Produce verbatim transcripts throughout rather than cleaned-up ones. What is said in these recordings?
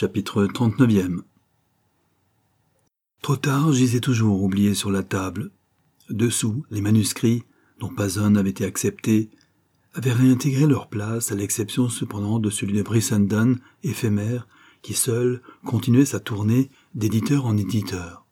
Chapitre trente-neuf. Trop tard, gisait toujours oublié sur la table. Dessous, les manuscrits, dont pas un n'avait été accepté, avaient réintégré leur place, à l'exception cependant de celui de Brissenden, éphémère, qui seul continuait sa tournée d'éditeur en éditeur.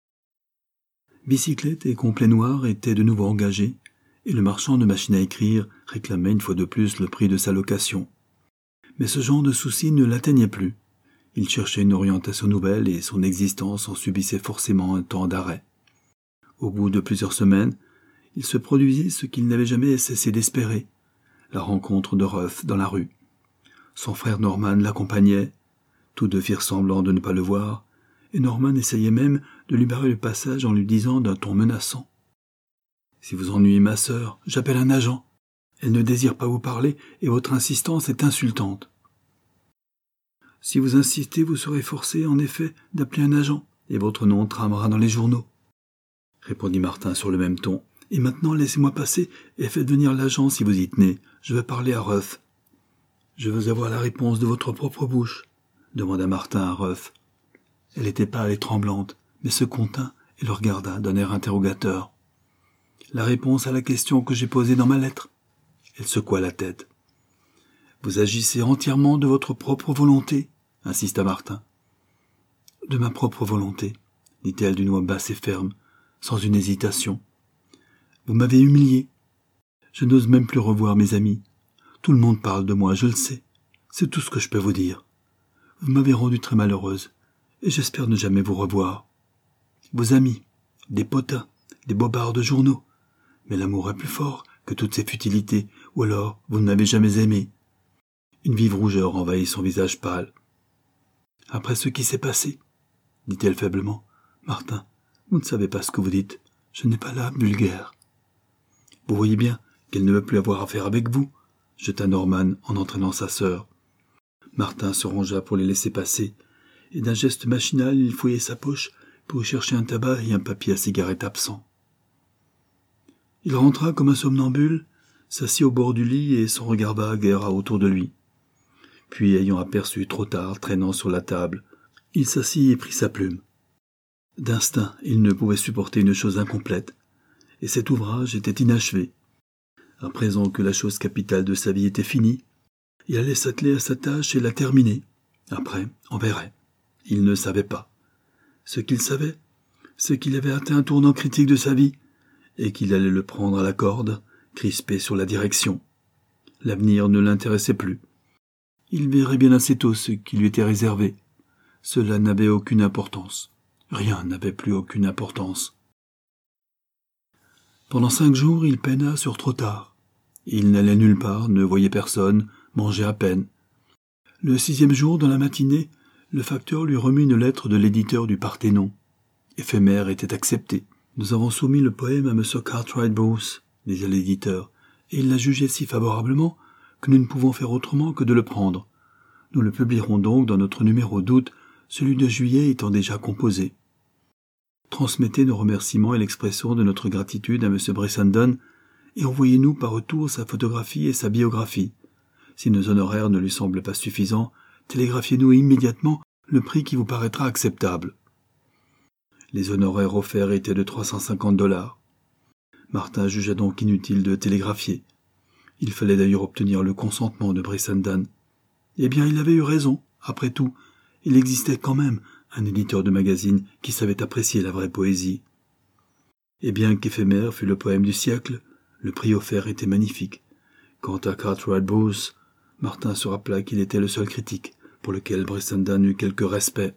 Bicyclette et complet noir étaient de nouveau engagés, et le marchand de machines à écrire réclamait une fois de plus le prix de sa location. Mais ce genre de souci ne l'atteignait plus. Il cherchait une orientation nouvelle et son existence en subissait forcément un temps d'arrêt. Au bout de plusieurs semaines, il se produisit ce qu'il n'avait jamais cessé d'espérer, la rencontre de Ruff dans la rue. Son frère Norman l'accompagnait, tous deux firent semblant de ne pas le voir, et Norman essayait même de lui barrer le passage en lui disant d'un ton menaçant « Si vous ennuyez ma sœur, j'appelle un agent. Elle ne désire pas vous parler et votre insistance est insultante. » « Si vous insistez, vous serez forcé, en effet, d'appeler un agent, et votre nom tramera dans les journaux. » Répondit Martin sur le même ton. « Et maintenant, laissez-moi passer et faites venir l'agent si vous y tenez. Je veux parler à Ruff. »« Je veux avoir la réponse de votre propre bouche, » demanda Martin à Ruff. Elle était pâle et tremblante, mais se contint et le regarda d'un air interrogateur. « La réponse à la question que j'ai posée dans ma lettre. » Elle secoua la tête. « Vous agissez entièrement de votre propre volonté, » insista Martin. « De ma propre volonté, » dit-elle d'une voix basse et ferme, sans une hésitation. « Vous m'avez humilié. Je n'ose même plus revoir mes amis. Tout le monde parle de moi, je le sais. C'est tout ce que je peux vous dire. Vous m'avez rendue très malheureuse, et j'espère ne jamais vous revoir. Vos amis, des potins, des bobards de journaux. Mais l'amour est plus fort que toutes ces futilités, ou alors vous ne m'avez jamais aimé. » Une vive rougeur envahit son visage pâle. « Après ce qui s'est passé, » dit-elle faiblement, « Martin, vous ne savez pas ce que vous dites. Je n'ai pas l'âme vulgaire. »« Vous voyez bien qu'elle ne veut plus avoir affaire avec vous, » jeta Norman en entraînant sa sœur. Martin se rangea pour les laisser passer, et d'un geste machinal il fouillait sa poche pour y chercher un tabac et un papier à cigarette absent. Il rentra comme un somnambule, s'assit au bord du lit et son regard vague erra autour de lui. Puis, ayant aperçu trop tard traînant sur la table, il s'assit et prit sa plume. D'instinct, il ne pouvait supporter une chose incomplète, et cet ouvrage était inachevé. À présent que la chose capitale de sa vie était finie, il allait s'atteler à sa tâche et la terminer. Après, on verrait. Il ne savait pas. Ce qu'il savait, c'est qu'il avait atteint un tournant critique de sa vie, et qu'il allait le prendre à la corde, crispé sur la direction. L'avenir ne l'intéressait plus. Il verrait bien assez tôt ce qui lui était réservé. Cela n'avait aucune importance. Rien n'avait plus aucune importance. Pendant cinq jours, il peina sur trop tard. Il n'allait nulle part, ne voyait personne, mangeait à peine. Le sixième jour, dans la matinée, le facteur lui remit une lettre de l'éditeur du Parthénon. Éphémère était accepté. « Nous avons soumis le poème à M. Cartwright Bruce, » disait l'éditeur, et il l'a jugé si favorablement que nous ne pouvons faire autrement que de le prendre. Nous le publierons donc dans notre numéro d'août, celui de juillet étant déjà composé. Transmettez nos remerciements et l'expression de notre gratitude à M. Brissenden et envoyez-nous par retour sa photographie et sa biographie. Si nos honoraires ne lui semblent pas suffisants, télégraphiez-nous immédiatement le prix qui vous paraîtra acceptable. Les honoraires offerts étaient de trois cent cinquante dollars. Martin jugea donc inutile de télégraphier. Il fallait d'ailleurs obtenir le consentement de Brissenden. Eh bien, il avait eu raison. Après tout, il existait quand même un éditeur de magazine qui savait apprécier la vraie poésie. Et bien qu'éphémère fût le poème du siècle, le prix offert était magnifique. Quant à Cartwright Bruce, Martin se rappela qu'il était le seul critique pour lequel Brissenden eut quelque respect.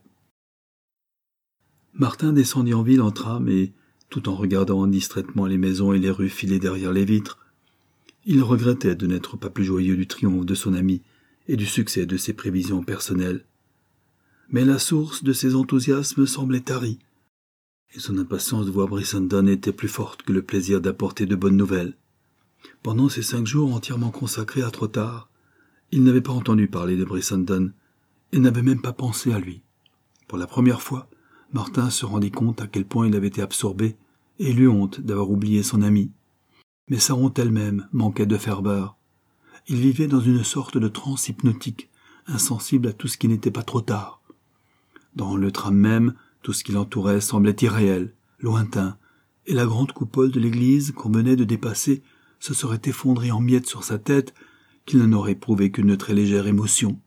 Martin descendit en ville en tram et, tout en regardant distraitement les maisons et les rues filées derrière les vitres, il regrettait de n'être pas plus joyeux du triomphe de son ami et du succès de ses prévisions personnelles. Mais la source de ses enthousiasmes semblait tarie, et son impatience de voir Brissenden était plus forte que le plaisir d'apporter de bonnes nouvelles. Pendant ces cinq jours entièrement consacrés à trop tard, il n'avait pas entendu parler de Brissenden et n'avait même pas pensé à lui. Pour la première fois, Martin se rendit compte à quel point il avait été absorbé et il eut honte d'avoir oublié son ami. Mais sa honte elle-même manquait de ferveur. Il vivait dans une sorte de transe hypnotique, insensible à tout ce qui n'était pas trop tard. Dans le tram même, tout ce qui l'entourait semblait irréel, lointain, et la grande coupole de l'église qu'on venait de dépasser se serait effondrée en miettes sur sa tête qu'il n'en aurait éprouvé qu'une très légère émotion.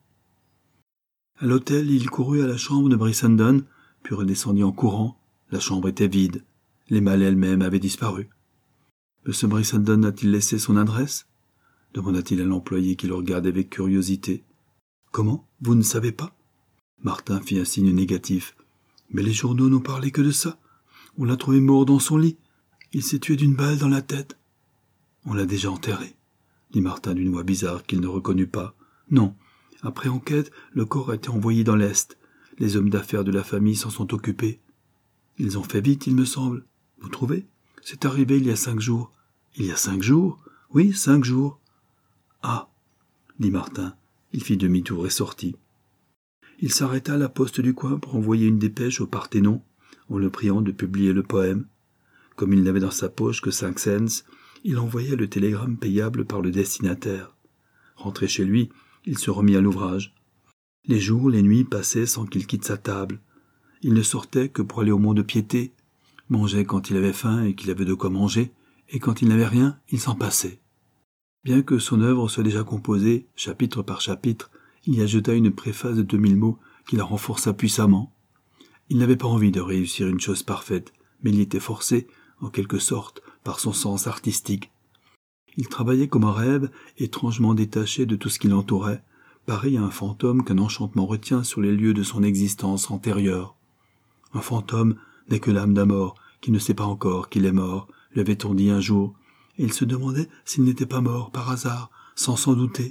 À l'hôtel, il courut à la chambre de Brissenden, puis redescendit en courant. La chambre était vide. Les malles elles-mêmes avaient disparu. « Monsieur Brissenden a-t-il laissé son adresse ?» demanda-t-il à l'employé qui le regardait avec curiosité. « Comment ? Vous ne savez pas ?» Martin fit un signe négatif. « Mais les journaux n'ont parlé que de ça. On l'a trouvé mort dans son lit. Il s'est tué d'une balle dans la tête. »« On l'a déjà enterré, » dit Martin d'une voix bizarre qu'il ne reconnut pas. « Non. Après enquête, le corps a été envoyé dans l'Est. Les hommes d'affaires de la famille s'en sont occupés. Ils ont fait vite, il me semble. Vous trouvez ? C'est arrivé il y a cinq jours. »« Il y a cinq jours ? Oui, cinq jours. »« Ah !» dit Martin. Il fit demi-tour et sortit. Il s'arrêta à la poste du coin pour envoyer une dépêche au Parthénon, en le priant de publier le poème. Comme il n'avait dans sa poche que cinq cents, il envoya le télégramme payable par le destinataire. Rentré chez lui, il se remit à l'ouvrage. Les jours, les nuits passaient sans qu'il quitte sa table. Il ne sortait que pour aller au mont-de-piété, mangeait quand il avait faim et qu'il avait de quoi manger, et quand il n'avait rien, il s'en passait. Bien que son œuvre soit déjà composée, chapitre par chapitre, il y ajouta une préface de deux mille mots qui la renforça puissamment. Il n'avait pas envie de réussir une chose parfaite, mais il y était forcé, en quelque sorte, par son sens artistique. Il travaillait comme un rêve, étrangement détaché de tout ce qui l'entourait, pareil à un fantôme qu'un enchantement retient sur les lieux de son existence antérieure. Un fantôme n'est que l'âme d'un mort, qui ne sait pas encore qu'il est mort, lui avait-on dit un jour, et il se demandait s'il n'était pas mort par hasard, sans s'en douter.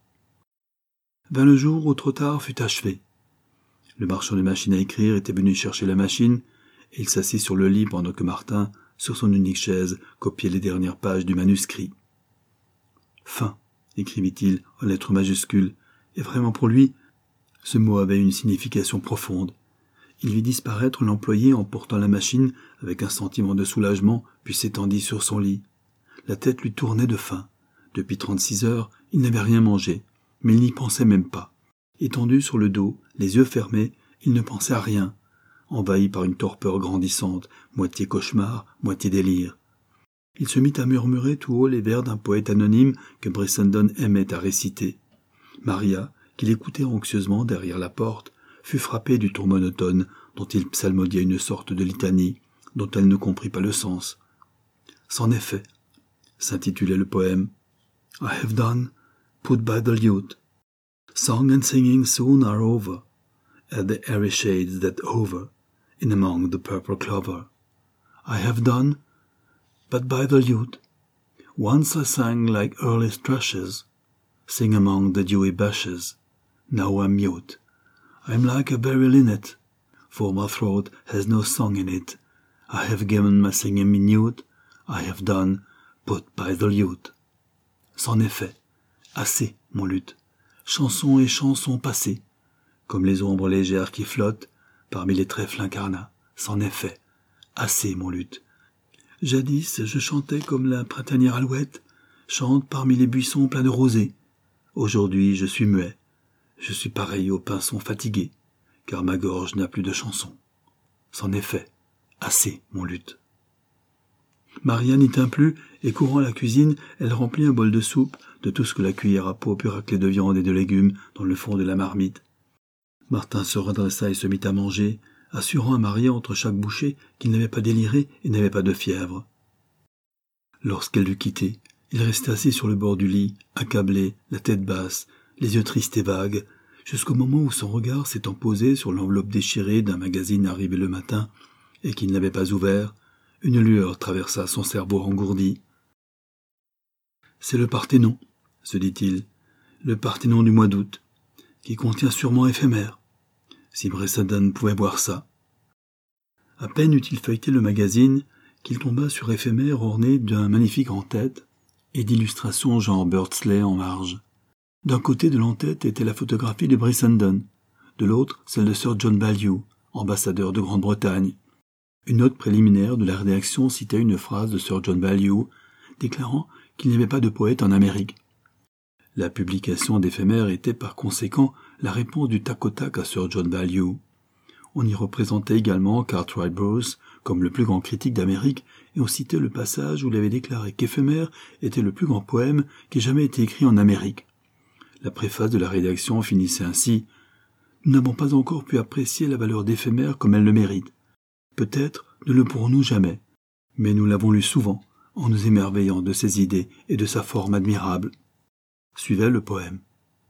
Vint le jour où trop tard fut achevé. Le marchand de machines à écrire était venu chercher la machine, et il s'assit sur le lit pendant que Martin, sur son unique chaise, copiait les dernières pages du manuscrit. « Fin », écrivit-il en lettres majuscules, et vraiment pour lui, ce mot avait une signification profonde. Il vit disparaître l'employé en portant la machine avec un sentiment de soulagement, puis s'étendit sur son lit. La tête lui tournait de faim. Depuis trente-six heures, il n'avait rien mangé, mais il n'y pensait même pas. Étendu sur le dos, les yeux fermés, il ne pensait à rien, envahi par une torpeur grandissante, moitié cauchemar, moitié délire. Il se mit à murmurer tout haut les vers d'un poète anonyme que Brissenden aimait à réciter. Maria, qui l'écoutait anxieusement derrière la porte, fut frappée du ton monotone dont il psalmodia une sorte de litanie, dont elle ne comprit pas le sens. « C'en est fait », s'intitulait le poème. « I have done, put by the lute. Song and singing soon are over, at the airy shades that hover in among the purple clover. I have done, but by the lute. Once I sang like early thrushes, sing among the dewy bushes. Now I'm mute. I'm like a very linnet, for my throat has no song in it. I have given my singing minute. I have done, put by the lute. » C'en est fait. Assez, mon luth. Chansons et chansons passées, comme les ombres légères qui flottent parmi les trèfles incarnats. C'en est fait. Assez, mon luth. Jadis, je chantais comme la printanière alouette chante parmi les buissons pleins de rosée. Aujourd'hui, je suis muet. Je suis pareil au pinson fatigué, car ma gorge n'a plus de chansons. C'en est fait. Assez, mon luth. Maria n'y tint plus, et courant à la cuisine, elle remplit un bol de soupe de tout ce que la cuillère à peau put racler de viande et de légumes dans le fond de la marmite. Martin se redressa et se mit à manger, assurant à Maria entre chaque bouchée qu'il n'avait pas déliré et n'avait pas de fièvre. Lorsqu'elle l'eut quitté, il restait assis sur le bord du lit, accablé, la tête basse, les yeux tristes et vagues, jusqu'au moment où son regard s'étant posé sur l'enveloppe déchirée d'un magazine arrivé le matin et qu'il n'avait pas ouvert, une lueur traversa son cerveau engourdi. « C'est le Parthénon, » se dit-il, « le Parthénon du mois d'août, qui contient sûrement éphémère. Si Brissenden pouvait voir ça. » À peine eut-il feuilleté le magazine qu'il tomba sur éphémère orné d'un magnifique en-tête et d'illustrations genre Birdsley en marge. D'un côté de l'en-tête était la photographie de Brissenden, de l'autre celle de Sir John Value, ambassadeur de Grande-Bretagne. Une note préliminaire de la rédaction citait une phrase de Sir John Value, déclarant qu'il n'y avait pas de poète en Amérique. La publication d'éphémère était par conséquent la réponse du tac au tac à Sir John Value. On y représentait également Cartwright Bruce comme le plus grand critique d'Amérique, et on citait le passage où il avait déclaré qu'Éphémère était le plus grand poème qui ait jamais été écrit en Amérique. La préface de la rédaction finissait ainsi « Nous n'avons pas encore pu apprécier la valeur d'Éphémère comme elle le mérite. Peut-être ne le pourrons-nous jamais, mais nous l'avons lu souvent, en nous émerveillant de ses idées et de sa forme admirable. » Suivait le poème.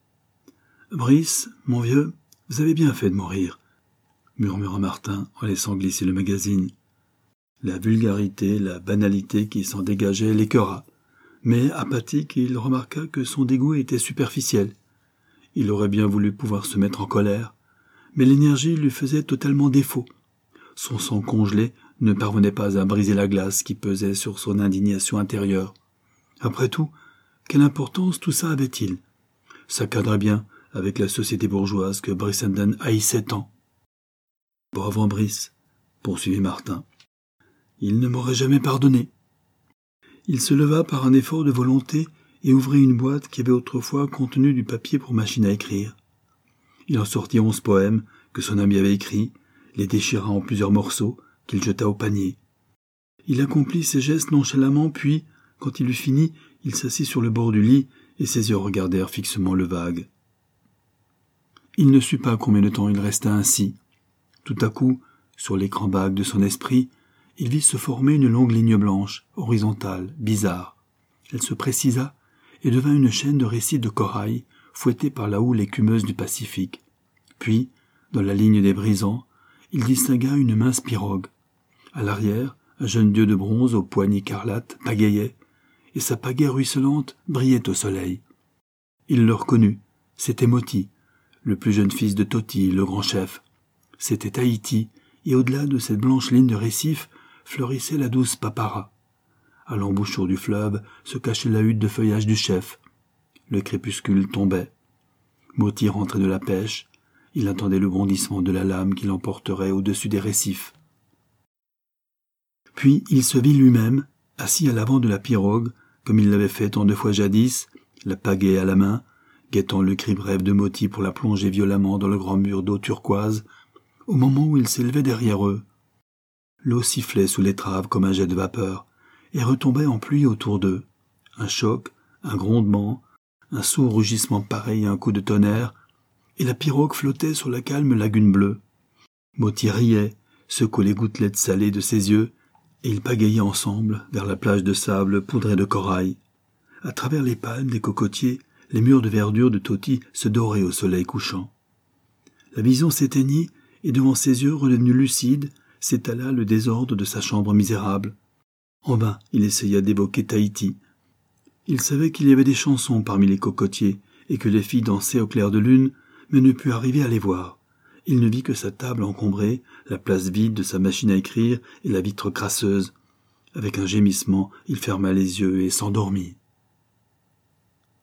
« Brice, mon vieux, vous avez bien fait de mourir, » murmura Martin en laissant glisser le magazine. La vulgarité, la banalité qui s'en dégageait l'écœura, mais apathique, il remarqua que son dégoût était superficiel. Il aurait bien voulu pouvoir se mettre en colère, mais l'énergie lui faisait totalement défaut. Son sang congelé ne parvenait pas à briser la glace qui pesait sur son indignation intérieure. Après tout, quelle importance tout ça avait-il? Ça cadrait bien avec la société bourgeoise que Brissenden haïssait tant. « Bravo Brice », poursuivit Martin. « Il ne m'aurait jamais pardonné. » Il se leva par un effort de volonté et ouvrit une boîte qui avait autrefois contenu du papier pour machine à écrire. Il en sortit onze poèmes que son ami avait écrits, les déchira en plusieurs morceaux, qu'il jeta au panier. Il accomplit ses gestes nonchalamment, puis, quand il eut fini, il s'assit sur le bord du lit et ses yeux regardèrent fixement le vague. Il ne sut pas combien de temps il resta ainsi. Tout à coup, sur l'écran vague de son esprit, il vit se former une longue ligne blanche, horizontale, bizarre. Elle se précisa et devint une chaîne de récifs de corail, fouettés par la houle écumeuse du Pacifique. Puis, dans la ligne des brisants, il distingua une mince pirogue. À l'arrière, un jeune dieu de bronze aux poignes écarlates pagayait, et sa pagaie ruisselante brillait au soleil. Il le reconnut, c'était Moti, le plus jeune fils de Toti, le grand chef. C'était Tahiti, et au-delà de cette blanche ligne de récifs fleurissait la douce papara. À l'embouchure du fleuve se cachait la hutte de feuillage du chef. Le crépuscule tombait. Moti rentrait de la pêche. Il attendait le bondissement de la lame qui l'emporterait au-dessus des récifs. Puis il se vit lui-même, assis à l'avant de la pirogue, comme il l'avait fait tant de fois jadis, la pagaie à la main, guettant le cri bref de Moti pour la plonger violemment dans le grand mur d'eau turquoise, au moment où il s'élevait derrière eux. L'eau sifflait sous l'étrave comme un jet de vapeur, et retombait en pluie autour d'eux. Un choc, un grondement, un sourd rugissement pareil à un coup de tonnerre, et la pirogue flottait sur la calme lagune bleue. Moti riait, secouait les gouttelettes salées de ses yeux, et ils pagayaient ensemble vers la plage de sable poudrée de corail. À travers les palmes des cocotiers, les murs de verdure de Toti se doraient au soleil couchant. La vision s'éteignit, et devant ses yeux redevenus lucides, s'étala le désordre de sa chambre misérable. En vain, il essaya d'évoquer Tahiti. Il savait qu'il y avait des chansons parmi les cocotiers, et que les filles dansaient au clair de lune, mais ne put arriver à les voir. Il ne vit que sa table encombrée, la place vide de sa machine à écrire et la vitre crasseuse. Avec un gémissement, il ferma les yeux et s'endormit.